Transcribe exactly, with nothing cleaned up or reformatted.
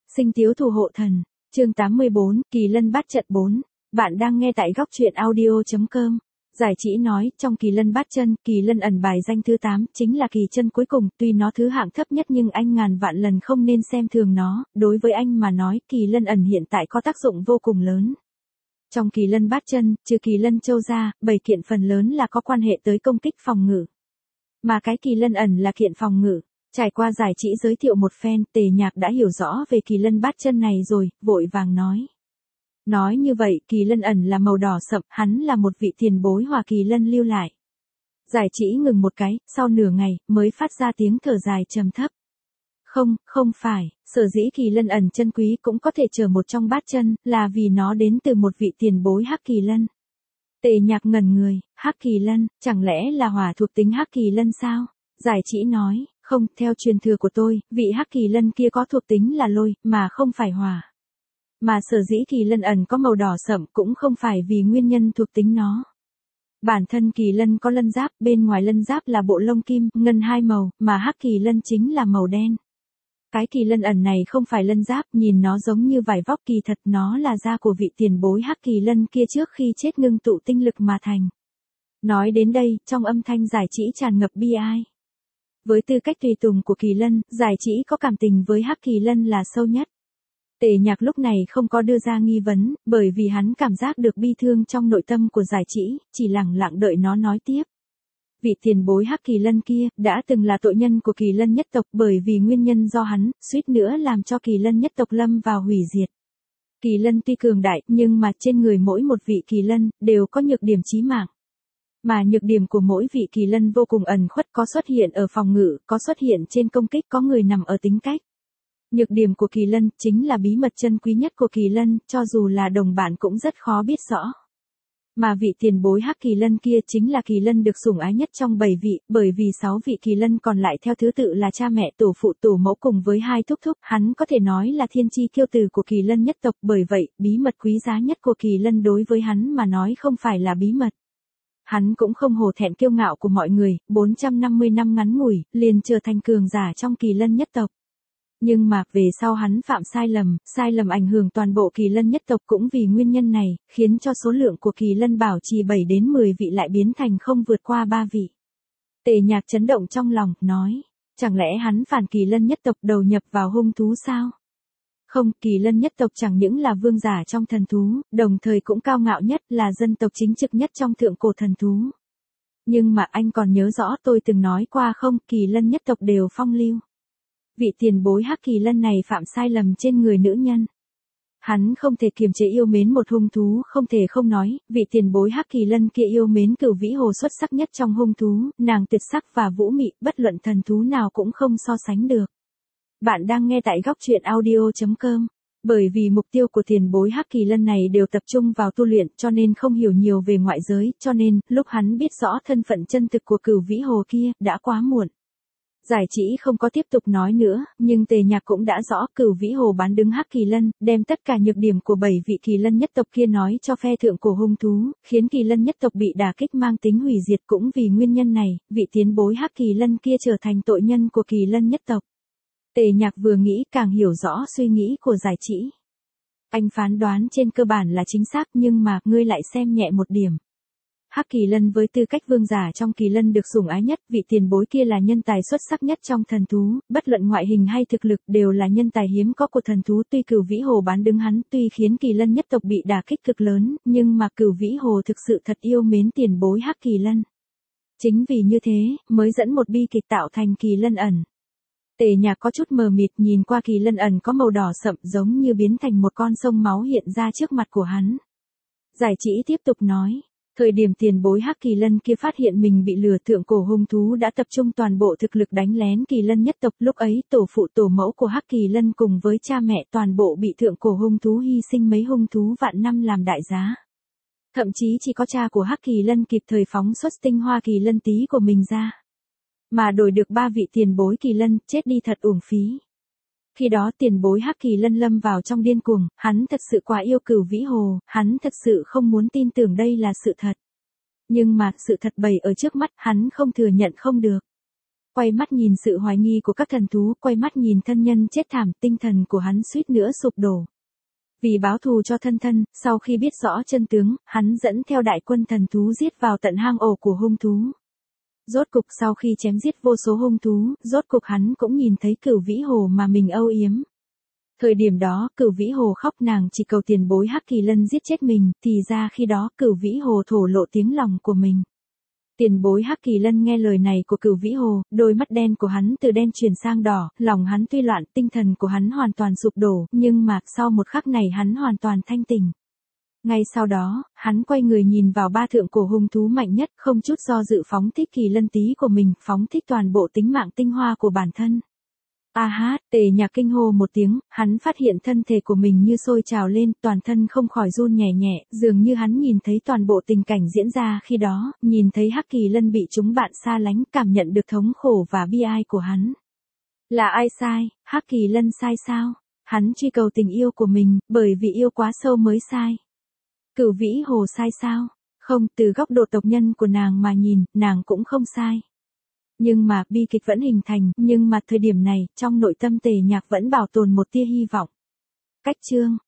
Sinh tiếu thủ hộ thần, chương tám mươi bốn, Kỳ Lân bát trận bốn. Bạn đang nghe tại góc truyện audio.com. Giải chỉ nói, trong Kỳ Lân bát chân, Kỳ Lân ẩn bài danh thứ tám, chính là kỳ chân cuối cùng, tuy nó thứ hạng thấp nhất nhưng anh ngàn vạn lần không nên xem thường nó, đối với anh mà nói, Kỳ Lân ẩn hiện tại có tác dụng vô cùng lớn. Trong Kỳ Lân bát chân, trừ Kỳ Lân châu ra, bảy kiện phần lớn là có quan hệ tới công kích phòng ngự. Mà cái Kỳ Lân ẩn là kiện phòng ngự. Trải qua giải chỉ giới thiệu một phen, Tề Nhạc đã hiểu rõ về Kỳ Lân bát chân này rồi, vội vàng nói. Nói như vậy, Kỳ Lân ẩn là màu đỏ sậm, hắn là một vị tiền bối hòa Kỳ Lân lưu lại. Giải chỉ ngừng một cái, sau nửa ngày, mới phát ra tiếng thở dài trầm thấp. Không, không phải, sở dĩ Kỳ Lân ẩn chân quý cũng có thể trở một trong bát chân, là vì nó đến từ một vị tiền bối Hắc Kỳ Lân. Tề Nhạc ngẩn người, Hắc Kỳ Lân, chẳng lẽ là hỏa thuộc tính Hắc Kỳ Lân sao? Giải chỉ nói, không, theo truyền thừa của tôi, vị Hắc Kỳ Lân kia có thuộc tính là lôi, mà không phải hỏa. Mà sở dĩ Kỳ Lân ẩn có màu đỏ sậm cũng không phải vì nguyên nhân thuộc tính nó. Bản thân Kỳ Lân có lân giáp, bên ngoài lân giáp là bộ lông kim, ngân hai màu, mà Hắc Kỳ Lân chính là màu đen. Cái Kỳ Lân ẩn này không phải lân giáp, nhìn nó giống như vải vóc, kỳ thật nó là da của vị tiền bối Hắc Kỳ Lân kia trước khi chết ngưng tụ tinh lực mà thành. Nói đến đây, trong âm thanh giải chỉ tràn ngập bi ai. Với tư cách tùy tùng của Kỳ Lân, giải chỉ có cảm tình với Hắc Kỳ Lân là sâu nhất. Tề Nhạc lúc này không có đưa ra nghi vấn, bởi vì hắn cảm giác được bi thương trong nội tâm của giải chỉ, chỉ lặng lặng đợi nó nói tiếp. Vị tiền bối Hắc Kỳ Lân kia, đã từng là tội nhân của Kỳ Lân nhất tộc, bởi vì nguyên nhân do hắn, suýt nữa làm cho Kỳ Lân nhất tộc lâm vào hủy diệt. Kỳ Lân tuy cường đại, nhưng mà trên người mỗi một vị Kỳ Lân, đều có nhược điểm chí mạng. Mà nhược điểm của mỗi vị Kỳ Lân vô cùng ẩn khuất, có xuất hiện ở phòng ngự, có xuất hiện trên công kích, có người nằm ở tính cách. Nhược điểm của Kỳ Lân chính là bí mật chân quý nhất của Kỳ Lân, cho dù là đồng bạn cũng rất khó biết rõ. Mà vị tiền bối Hắc Kỳ Lân kia chính là Kỳ Lân được sủng ái nhất trong bảy vị, bởi vì sáu vị Kỳ Lân còn lại theo thứ tự là cha mẹ, tổ phụ, tổ mẫu cùng với hai thúc thúc, hắn có thể nói là thiên chi kiêu tử của Kỳ Lân nhất tộc, bởi vậy, bí mật quý giá nhất của Kỳ Lân đối với hắn mà nói không phải là bí mật. Hắn cũng không hổ thẹn kiêu ngạo của mọi người, bốn trăm năm mươi năm ngắn ngủi, liền trở thành cường giả trong Kỳ Lân nhất tộc. Nhưng mà, về sau hắn phạm sai lầm, sai lầm ảnh hưởng toàn bộ Kỳ Lân nhất tộc cũng vì nguyên nhân này, khiến cho số lượng của Kỳ Lân bảo trì bảy đến mười vị lại biến thành không vượt qua ba vị. Tề Nhạc chấn động trong lòng, nói, chẳng lẽ hắn phản Kỳ Lân nhất tộc đầu nhập vào hung thú sao? Không, Kỳ Lân nhất tộc chẳng những là vương giả trong thần thú, đồng thời cũng cao ngạo nhất, là dân tộc chính trực nhất trong thượng cổ thần thú. Nhưng mà anh còn nhớ rõ tôi từng nói qua không, Kỳ Lân nhất tộc đều phong lưu. Vị tiền bối Hắc Kỳ Lân này phạm sai lầm trên người nữ nhân. Hắn không thể kiềm chế yêu mến một hung thú, không thể không nói, vị tiền bối Hắc Kỳ Lân kia yêu mến Cửu Vĩ Hồ xuất sắc nhất trong hung thú, nàng tuyệt sắc và vũ mị, bất luận thần thú nào cũng không so sánh được. Bạn đang nghe tại góc truyện audio.com. Bởi vì mục tiêu của tiền bối Hắc Kỳ Lân này đều tập trung vào tu luyện, cho nên không hiểu nhiều về ngoại giới, cho nên, lúc hắn biết rõ thân phận chân thực của Cửu Vĩ Hồ kia, đã quá muộn. Giải chỉ không có tiếp tục nói nữa, nhưng Tề Nhạc cũng đã rõ Cửu Vĩ Hồ bán đứng Hắc Kỳ Lân, đem tất cả nhược điểm của bảy vị Kỳ Lân nhất tộc kia nói cho phe thượng cổ hung thú, khiến Kỳ Lân nhất tộc bị đả kích mang tính hủy diệt. Cũng vì nguyên nhân này, vị tiền bối Hắc Kỳ Lân kia trở thành tội nhân của Kỳ Lân nhất tộc. Tề Nhạc vừa nghĩ càng hiểu rõ suy nghĩ của giải chỉ. Anh phán đoán trên cơ bản là chính xác, nhưng mà, ngươi lại xem nhẹ một điểm. Hắc Kỳ Lân với tư cách vương giả trong Kỳ Lân được sủng ái nhất, vị tiền bối kia là nhân tài xuất sắc nhất trong thần thú, bất luận ngoại hình hay thực lực đều là nhân tài hiếm có của thần thú. Tuy Cửu Vĩ Hồ bán đứng hắn, tuy khiến Kỳ Lân nhất tộc bị đả kích cực lớn, nhưng mà Cửu Vĩ Hồ thực sự thật yêu mến tiền bối Hắc Kỳ Lân. Chính vì như thế, mới dẫn một bi kịch tạo thành Kỳ Lân ẩn. Tề Nhạc có chút mờ mịt nhìn qua Kỳ Lân ẩn có màu đỏ sậm giống như biến thành một con sông máu hiện ra trước mặt của hắn. Giải chỉ tiếp tục nói. Thời điểm tiền bối Hắc Kỳ Lân kia phát hiện mình bị lừa, thượng cổ hung thú đã tập trung toàn bộ thực lực đánh lén Kỳ Lân nhất tộc, lúc ấy tổ phụ tổ mẫu của Hắc Kỳ Lân cùng với cha mẹ toàn bộ bị thượng cổ hung thú hy sinh mấy hung thú vạn năm làm đại giá. Thậm chí chỉ có cha của Hắc Kỳ Lân kịp thời phóng xuất tinh hoa Kỳ Lân tí của mình ra. Mà đổi được ba vị tiền bối Kỳ Lân, chết đi thật uổng phí. Khi đó tiền bối Hắc Kỳ Lân lâm vào trong điên cuồng, hắn thật sự quá yêu Cửu Vĩ Hồ, hắn thật sự không muốn tin tưởng đây là sự thật. Nhưng mà, sự thật bày ở trước mắt, hắn không thừa nhận không được. Quay mắt nhìn sự hoài nghi của các thần thú, quay mắt nhìn thân nhân chết thảm, tinh thần của hắn suýt nữa sụp đổ. Vì báo thù cho thân thân, sau khi biết rõ chân tướng, hắn dẫn theo đại quân thần thú giết vào tận hang ổ của hung thú. Rốt cục sau khi chém giết vô số hung thú, rốt cục hắn cũng nhìn thấy Cửu Vĩ Hồ mà mình âu yếm. Thời điểm đó, Cửu Vĩ Hồ khóc, nàng chỉ cầu tiền bối Hắc Kỳ Lân giết chết mình, thì ra khi đó Cửu Vĩ Hồ thổ lộ tiếng lòng của mình. Tiền bối Hắc Kỳ Lân nghe lời này của Cửu Vĩ Hồ, đôi mắt đen của hắn từ đen chuyển sang đỏ, lòng hắn tuy loạn, tinh thần của hắn hoàn toàn sụp đổ, nhưng mà sau một khắc này hắn hoàn toàn thanh tỉnh. Ngay sau đó, hắn quay người nhìn vào ba thượng cổ hung thú mạnh nhất, không chút do dự phóng thích Kỳ Lân Tý của mình, phóng thích toàn bộ tính mạng tinh hoa của bản thân. A hát, Tề Nhạc kinh hô một tiếng, hắn phát hiện thân thể của mình như sôi trào lên, toàn thân không khỏi run nhẹ nhẹ, dường như hắn nhìn thấy toàn bộ tình cảnh diễn ra khi đó, nhìn thấy Hắc Kỳ Lân bị chúng bạn xa lánh, cảm nhận được thống khổ và bi ai của hắn. Là ai sai, Hắc Kỳ Lân sai sao? Hắn truy cầu tình yêu của mình, bởi vì yêu quá sâu mới sai. Cửu Vĩ Hồ sai sao? Không, từ góc độ tộc nhân của nàng mà nhìn, nàng cũng không sai. Nhưng mà, bi kịch vẫn hình thành, nhưng mà thời điểm này, trong nội tâm Tề Nhạc vẫn bảo tồn một tia hy vọng. Cách chương